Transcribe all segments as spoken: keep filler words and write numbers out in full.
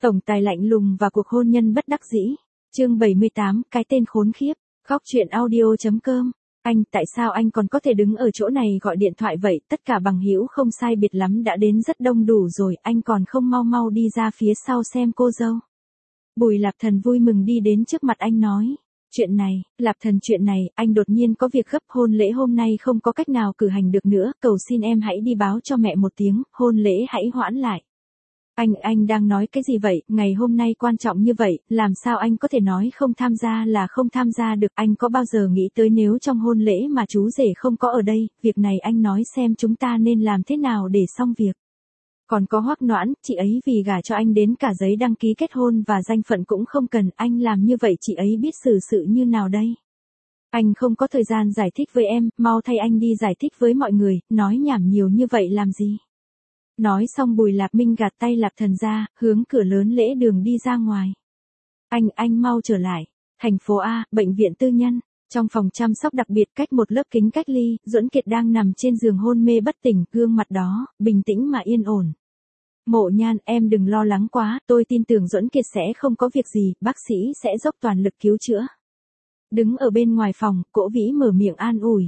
Tổng tài lạnh lùng và cuộc hôn nhân bất đắc dĩ. Chương bảy mươi tám, cái tên khốn khiếp. Góc truyện audio chấm com. Anh, tại sao anh còn có thể đứng ở chỗ này gọi điện thoại vậy? Tất cả bằng hữu không sai biệt lắm đã đến rất đông đủ rồi, anh còn không mau mau đi ra phía sau xem cô dâu. Bùi Lạp Thần vui mừng đi đến trước mặt anh nói. Chuyện này, Lạp Thần chuyện này, anh đột nhiên có việc gấp, hôn lễ hôm nay không có cách nào cử hành được nữa, cầu xin em hãy đi báo cho mẹ một tiếng, hôn lễ hãy hoãn lại. Anh, anh đang nói cái gì vậy, ngày hôm nay quan trọng như vậy, làm sao anh có thể nói không tham gia là không tham gia được, anh có bao giờ nghĩ tới nếu trong hôn lễ mà chú rể không có ở đây, việc này anh nói xem chúng ta nên làm thế nào để xong việc. Còn có Hoắc Noãn, chị ấy vì gả cho anh đến cả giấy đăng ký kết hôn và danh phận cũng không cần, anh làm như vậy chị ấy biết xử sự như nào đây? Anh không có thời gian giải thích với em, mau thay anh đi giải thích với mọi người, nói nhảm nhiều như vậy làm gì? Nói xong Bùi Lạp Minh gạt tay Lạp Thần ra, hướng cửa lớn lễ đường đi ra ngoài. Anh, anh mau trở lại. Thành phố A, bệnh viện tư nhân. Trong phòng chăm sóc đặc biệt cách một lớp kính cách ly, Duẫn Kiệt đang nằm trên giường hôn mê bất tỉnh, gương mặt đó, bình tĩnh mà yên ổn. Mộ Nhan, em đừng lo lắng quá, tôi tin tưởng Duẫn Kiệt sẽ không có việc gì, bác sĩ sẽ dốc toàn lực cứu chữa. Đứng ở bên ngoài phòng, Cỗ Vĩ mở miệng an ủi.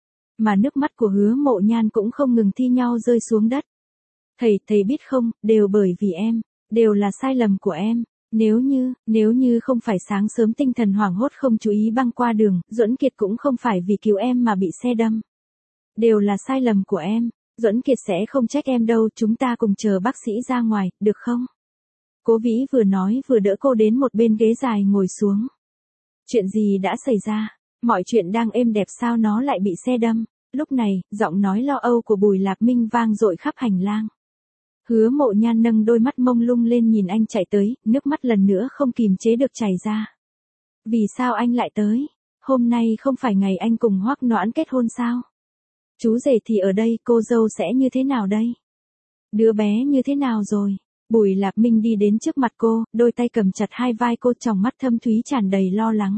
Mà nước mắt của Hứa Mộ Nhan cũng không ngừng thi nhau rơi xuống đất. Thầy, thầy biết không, đều bởi vì em, đều là sai lầm của em. Nếu như, nếu như không phải sáng sớm tinh thần hoảng hốt không chú ý băng qua đường, Duẫn Kiệt cũng không phải vì cứu em mà bị xe đâm. Đều là sai lầm của em, Duẫn Kiệt sẽ không trách em đâu, chúng ta cùng chờ bác sĩ ra ngoài, được không? Cố Vĩ vừa nói vừa đỡ cô đến một bên ghế dài ngồi xuống. Chuyện gì đã xảy ra? Mọi chuyện đang êm đẹp sao nó lại bị xe đâm? Lúc này, giọng nói lo âu của Bùi Lạp Minh vang dội khắp hành lang. Hứa Mộ Nhan nâng đôi mắt mông lung lên nhìn anh chạy tới, nước mắt lần nữa không kìm chế được chảy ra. Vì sao anh lại tới? Hôm nay không phải ngày anh cùng Hoắc Noãn kết hôn sao? Chú rể thì ở đây, cô dâu sẽ như thế nào đây? Đứa bé như thế nào rồi? Bùi Lạp Minh đi đến trước mặt cô, đôi tay cầm chặt hai vai cô, tròng mắt thâm thúy tràn đầy lo lắng.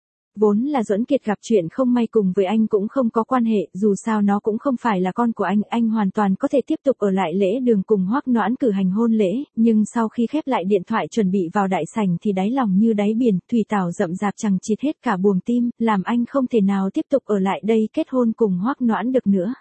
Vốn là Duẫn Kiệt gặp chuyện không may cùng với anh cũng không có quan hệ, dù sao nó cũng không phải là con của anh, anh hoàn toàn có thể tiếp tục ở lại lễ đường cùng Hoắc Noãn cử hành hôn lễ, nhưng sau khi khép lại điện thoại chuẩn bị vào đại sảnh thì đáy lòng như đáy biển, thủy tảo rậm rạp chằng chịt hết cả buồng tim, làm anh không thể nào tiếp tục ở lại đây kết hôn cùng Hoắc Noãn được nữa.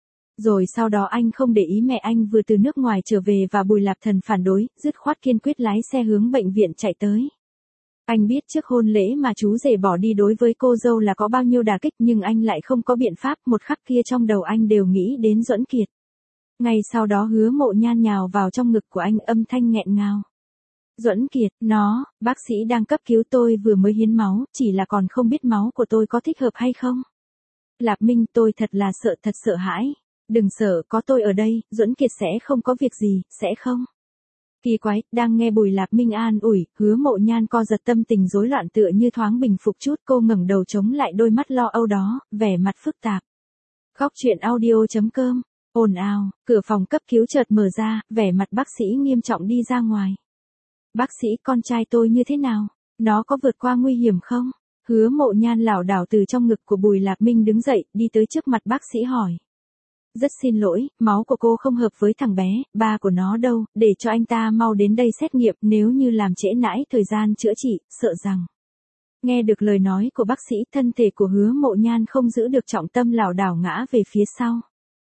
Rồi sau đó anh không để ý mẹ anh vừa từ nước ngoài trở về và Bùi Lạp Thần phản đối, dứt khoát kiên quyết lái xe hướng bệnh viện chạy tới. Anh biết trước hôn lễ mà chú rể bỏ đi đối với cô dâu là có bao nhiêu đả kích, nhưng anh lại không có biện pháp, một khắc kia trong đầu anh đều nghĩ đến Duẫn Kiệt. Ngay sau đó Hứa Mộ Nhan nhào vào trong ngực của anh, âm thanh nghẹn ngào. Duẫn Kiệt, nó, bác sĩ đang cấp cứu, tôi vừa mới hiến máu, chỉ là còn không biết máu của tôi có thích hợp hay không. Lạp Minh, tôi thật là sợ, thật sợ hãi. Đừng sợ, có tôi ở đây, Duẫn Kiệt sẽ không có việc gì, sẽ không. Kỳ quái, đang nghe Bùi Lạp Minh an ủi, Hứa Mộ Nhan co giật, tâm tình rối loạn tựa như thoáng bình phục chút, cô ngẩng đầu chống lại đôi mắt lo âu đó, vẻ mặt phức tạp. Góc truyện audio chấm com. Ồn ào, cửa phòng cấp cứu chợt mở ra, vẻ mặt bác sĩ nghiêm trọng đi ra ngoài. Bác sĩ, con trai tôi như thế nào? Nó có vượt qua nguy hiểm không? Hứa Mộ Nhan lảo đảo từ trong ngực của Bùi Lạp Minh đứng dậy, đi tới trước mặt bác sĩ hỏi. Rất xin lỗi, máu của cô không hợp với thằng bé, ba của nó đâu, để cho anh ta mau đến đây xét nghiệm, nếu như làm trễ nãi thời gian chữa trị, sợ rằng. Nghe được lời nói của bác sĩ, thân thể của Hứa Mộ Nhan không giữ được trọng tâm, lảo đảo ngã về phía sau.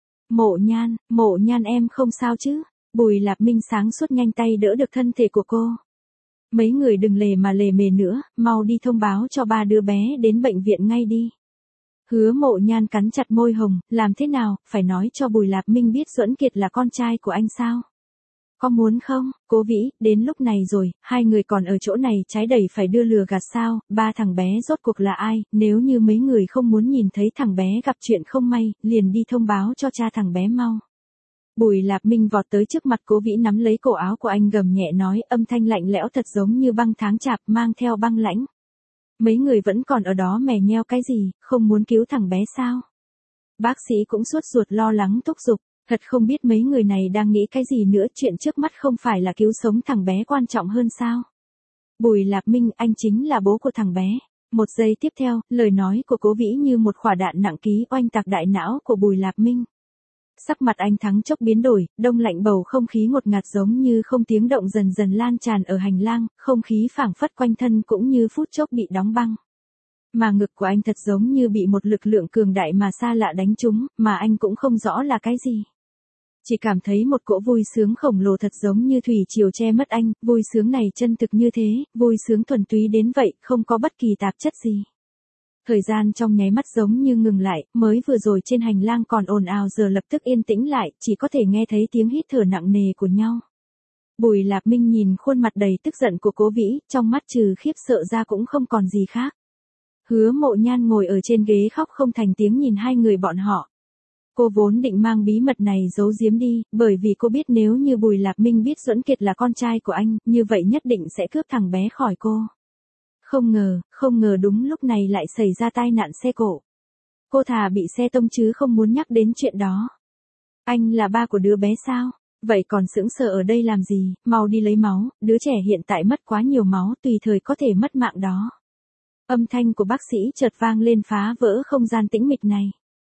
Mộ Nhan, Mộ Nhan em không sao chứ? Bùi Lạp Minh sáng suốt nhanh tay đỡ được thân thể của cô. Mấy người đừng lề mà lề mề nữa, mau đi thông báo cho ba đứa bé đến bệnh viện ngay đi. Hứa Mộ Nhan cắn chặt môi hồng, làm thế nào, phải nói cho Bùi Lạp Minh biết Duẫn Kiệt là con trai của anh sao? Có muốn không? Cố Vĩ, đến lúc này rồi, hai người còn ở chỗ này trái đầy phải đưa lừa gạt sao, ba thằng bé rốt cuộc là ai, nếu như mấy người không muốn nhìn thấy thằng bé gặp chuyện không may, liền đi thông báo cho cha thằng bé mau. Bùi Lạp Minh vọt tới trước mặt Cố Vĩ, nắm lấy cổ áo của anh gầm nhẹ nói, âm thanh lạnh lẽo thật giống như băng tháng chạp, mang theo băng lãnh. Mấy người vẫn còn ở đó mè nheo cái gì, không muốn cứu thằng bé sao? Bác sĩ cũng sốt ruột lo lắng thúc giục, thật không biết mấy người này đang nghĩ cái gì nữa, chuyện trước mắt không phải là cứu sống thằng bé quan trọng hơn sao? Bùi Lạp Minh, anh chính là bố của thằng bé. Một giây tiếp theo, lời nói của Cố Vĩ như một quả đạn nặng ký oanh tạc đại não của Bùi Lạp Minh. Sắc mặt anh thoáng chốc biến đổi, đông lạnh bầu không khí ngột ngạt giống như không tiếng động dần dần lan tràn ở hành lang, không khí phảng phất quanh thân cũng như phút chốc bị đóng băng. Mà ngực của anh thật giống như bị một lực lượng cường đại mà xa lạ đánh trúng, mà anh cũng không rõ là cái gì. Chỉ cảm thấy một cỗ vui sướng khổng lồ thật giống như thủy triều che mất anh, vui sướng này chân thực như thế, vui sướng thuần túy đến vậy, không có bất kỳ tạp chất gì. Thời gian trong nháy mắt giống như ngừng lại, mới vừa rồi trên hành lang còn ồn ào giờ lập tức yên tĩnh lại, chỉ có thể nghe thấy tiếng hít thở nặng nề của nhau. Bùi Lạp Minh nhìn khuôn mặt đầy tức giận của Cố Vĩ, trong mắt trừ khiếp sợ ra cũng không còn gì khác. Hứa Mộ Nhan ngồi ở trên ghế khóc không thành tiếng nhìn hai người bọn họ. Cô vốn định mang bí mật này giấu giếm đi, bởi vì cô biết nếu như Bùi Lạp Minh biết Duẫn Kiệt là con trai của anh, như vậy nhất định sẽ cướp thằng bé khỏi cô. Không ngờ, không ngờ đúng lúc này lại xảy ra tai nạn xe cộ. Cô thà bị xe tông chứ không muốn nhắc đến chuyện đó. Anh là ba của đứa bé sao? Vậy còn sững sờ ở đây làm gì, mau đi lấy máu, đứa trẻ hiện tại mất quá nhiều máu tùy thời có thể mất mạng đó. Âm thanh của bác sĩ chợt vang lên phá vỡ không gian tĩnh mịch này.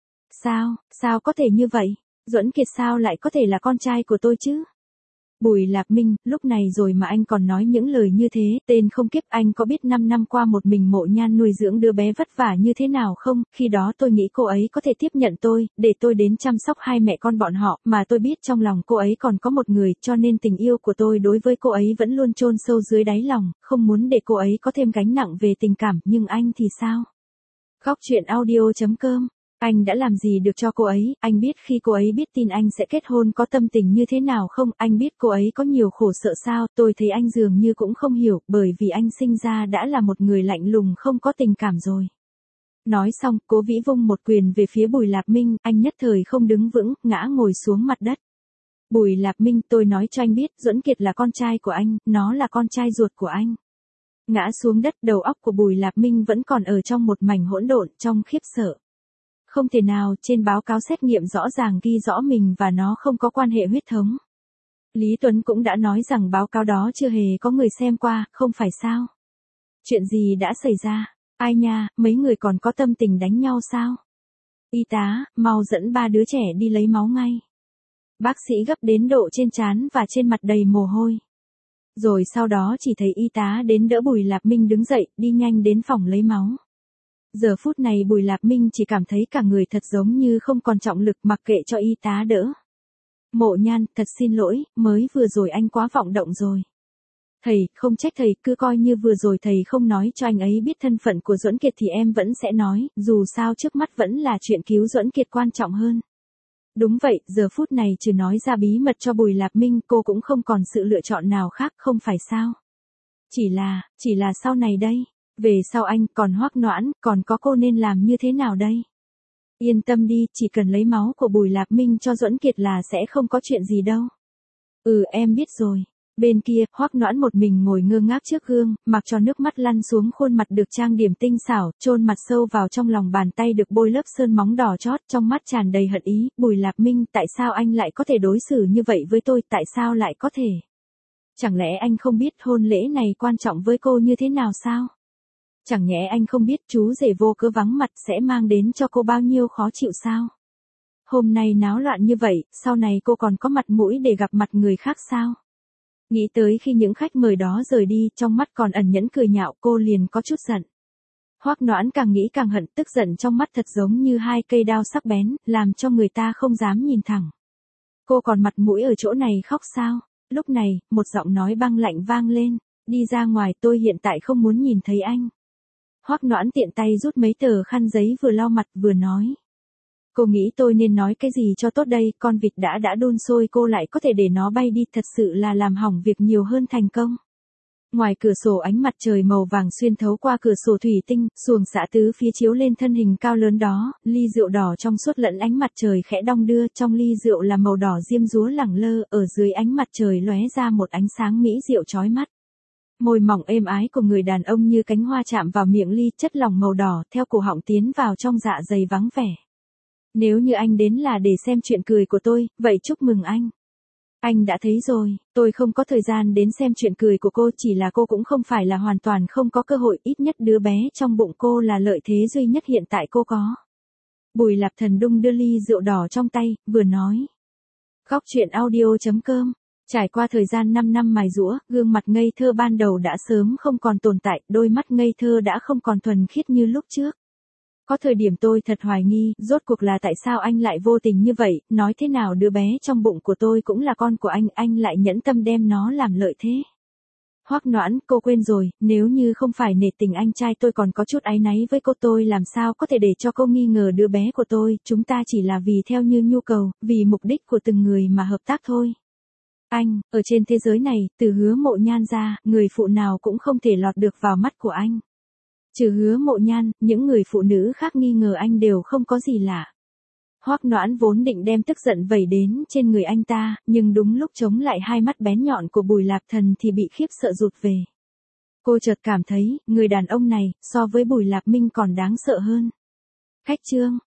Sao, sao có thể như vậy? Duẫn Kiệt sao lại có thể là con trai của tôi chứ? Bùi Lạp Minh, lúc này rồi mà anh còn nói những lời như thế, tên không kiếp, anh có biết năm năm qua một mình Mộ Nhan nuôi dưỡng đứa bé vất vả như thế nào không? Khi đó tôi nghĩ cô ấy có thể tiếp nhận tôi, để tôi đến chăm sóc hai mẹ con bọn họ, mà tôi biết trong lòng cô ấy còn có một người, cho nên tình yêu của tôi đối với cô ấy vẫn luôn chôn sâu dưới đáy lòng, không muốn để cô ấy có thêm gánh nặng về tình cảm, nhưng anh thì sao? Góc truyện audio chấm com. Anh đã làm gì được cho cô ấy, anh biết khi cô ấy biết tin anh sẽ kết hôn có tâm tình như thế nào không, anh biết cô ấy có nhiều khổ sợ sao, tôi thấy anh dường như cũng không hiểu, bởi vì anh sinh ra đã là một người lạnh lùng không có tình cảm rồi. Nói xong, Cố Vĩ vung một quyền về phía Bùi Lạp Minh, anh nhất thời không đứng vững, ngã ngồi xuống mặt đất. Bùi Lạp Minh, tôi nói cho anh biết, Duẫn Kiệt là con trai của anh, nó là con trai ruột của anh. Ngã xuống đất, đầu óc của Bùi Lạp Minh vẫn còn ở trong một mảnh hỗn độn, trong khiếp sợ. Không thể nào, trên báo cáo xét nghiệm rõ ràng ghi rõ mình và nó không có quan hệ huyết thống. Lý Tuấn cũng đã nói rằng báo cáo đó chưa hề có người xem qua, không phải sao? Chuyện gì đã xảy ra? Ai nha, mấy người còn có tâm tình đánh nhau sao? Y tá, mau dẫn ba đứa trẻ đi lấy máu ngay. Bác sĩ gấp đến độ trên trán và trên mặt đầy mồ hôi. Rồi sau đó chỉ thấy y tá đến đỡ Bùi Lạp Minh đứng dậy, đi nhanh đến phòng lấy máu. Giờ phút này Bùi Lạp Minh chỉ cảm thấy cả người thật giống như không còn trọng lực, mặc kệ cho y tá đỡ. Mộ Nhan, thật xin lỗi, mới vừa rồi anh quá vọng động rồi. Thầy, không trách thầy, cứ coi như vừa rồi thầy không nói cho anh ấy biết thân phận của Duẫn Kiệt thì em vẫn sẽ nói, dù sao trước mắt vẫn là chuyện cứu Duẫn Kiệt quan trọng hơn. Đúng vậy, giờ phút này trừ nói ra bí mật cho Bùi Lạp Minh, cô cũng không còn sự lựa chọn nào khác, không phải sao? Chỉ là, chỉ là sau này đây. Về sau anh, còn Hoắc Noãn, còn có cô nên làm như thế nào đây? Yên tâm đi, chỉ cần lấy máu của Bùi Lạp Minh cho Duẫn Kiệt là sẽ không có chuyện gì đâu. Ừ, em biết rồi. Bên kia, Hoắc Noãn một mình ngồi ngơ ngác trước gương, mặc cho nước mắt lăn xuống khuôn mặt được trang điểm tinh xảo, chôn mặt sâu vào trong lòng bàn tay được bôi lớp sơn móng đỏ chót, trong mắt tràn đầy hận ý. Bùi Lạp Minh, tại sao anh lại có thể đối xử như vậy với tôi, tại sao lại có thể? Chẳng lẽ anh không biết hôn lễ này quan trọng với cô như thế nào sao? Chẳng nhẽ anh không biết chú rể vô cớ vắng mặt sẽ mang đến cho cô bao nhiêu khó chịu sao? Hôm nay náo loạn như vậy, sau này cô còn có mặt mũi để gặp mặt người khác sao? Nghĩ tới khi những khách mời đó rời đi, trong mắt còn ẩn nhẫn cười nhạo, cô liền có chút giận. Hoắc Noãn càng nghĩ càng hận, tức giận trong mắt thật giống như hai cây đao sắc bén, làm cho người ta không dám nhìn thẳng. Cô còn mặt mũi ở chỗ này khóc sao? Lúc này, một giọng nói băng lạnh vang lên, đi ra ngoài, tôi hiện tại không muốn nhìn thấy anh. Hoắc Noãn tiện tay rút mấy tờ khăn giấy vừa lau mặt vừa nói. Cô nghĩ tôi nên nói cái gì cho tốt đây, con vịt đã đã đun sôi cô lại có thể để nó bay đi, thật sự là làm hỏng việc nhiều hơn thành công. Ngoài cửa sổ ánh mặt trời màu vàng xuyên thấu qua cửa sổ thủy tinh, xuồng xạ tứ phía chiếu lên thân hình cao lớn đó, ly rượu đỏ trong suốt lẫn ánh mặt trời khẽ đong đưa, trong ly rượu là màu đỏ diêm dúa lẳng lơ, ở dưới ánh mặt trời lóe ra một ánh sáng mỹ diệu chói mắt. Môi mỏng êm ái của người đàn ông như cánh hoa chạm vào miệng ly, chất lỏng màu đỏ theo cổ họng tiến vào trong dạ dày vắng vẻ. Nếu như anh đến là để xem chuyện cười của tôi, vậy chúc mừng anh. Anh đã thấy rồi, tôi không có thời gian đến xem chuyện cười của cô, chỉ là cô cũng không phải là hoàn toàn không có cơ hội, ít nhất đứa bé trong bụng cô là lợi thế duy nhất hiện tại cô có. Bùi Lạp Thần đung đưa ly rượu đỏ trong tay, vừa nói. Góc truyện audio.com. Trải qua thời gian năm năm mài giũa, gương mặt ngây thơ ban đầu đã sớm không còn tồn tại, đôi mắt ngây thơ đã không còn thuần khiết như lúc trước. Có thời điểm tôi thật hoài nghi, rốt cuộc là tại sao anh lại vô tình như vậy, nói thế nào đứa bé trong bụng của tôi cũng là con của anh, anh lại nhẫn tâm đem nó làm lợi thế. Hoắc Noãn, cô quên rồi, nếu như không phải nể tình anh trai tôi còn có chút áy náy với cô, tôi làm sao có thể để cho cô nghi ngờ đứa bé của tôi, chúng ta chỉ là vì theo như nhu cầu, vì mục đích của từng người mà hợp tác thôi. Anh, ở trên thế giới này, từ Hứa Mộ Nhan ra, người phụ nào cũng không thể lọt được vào mắt của anh. Trừ Hứa Mộ Nhan, những người phụ nữ khác nghi ngờ anh đều không có gì lạ. Hoắc Noãn vốn định đem tức giận vẩy đến trên người anh ta, nhưng đúng lúc chống lại hai mắt bén nhọn của Bùi Lạp Thần thì bị khiếp sợ rụt về. Cô chợt cảm thấy, người đàn ông này, so với Bùi Lạp Minh còn đáng sợ hơn. Khách trương,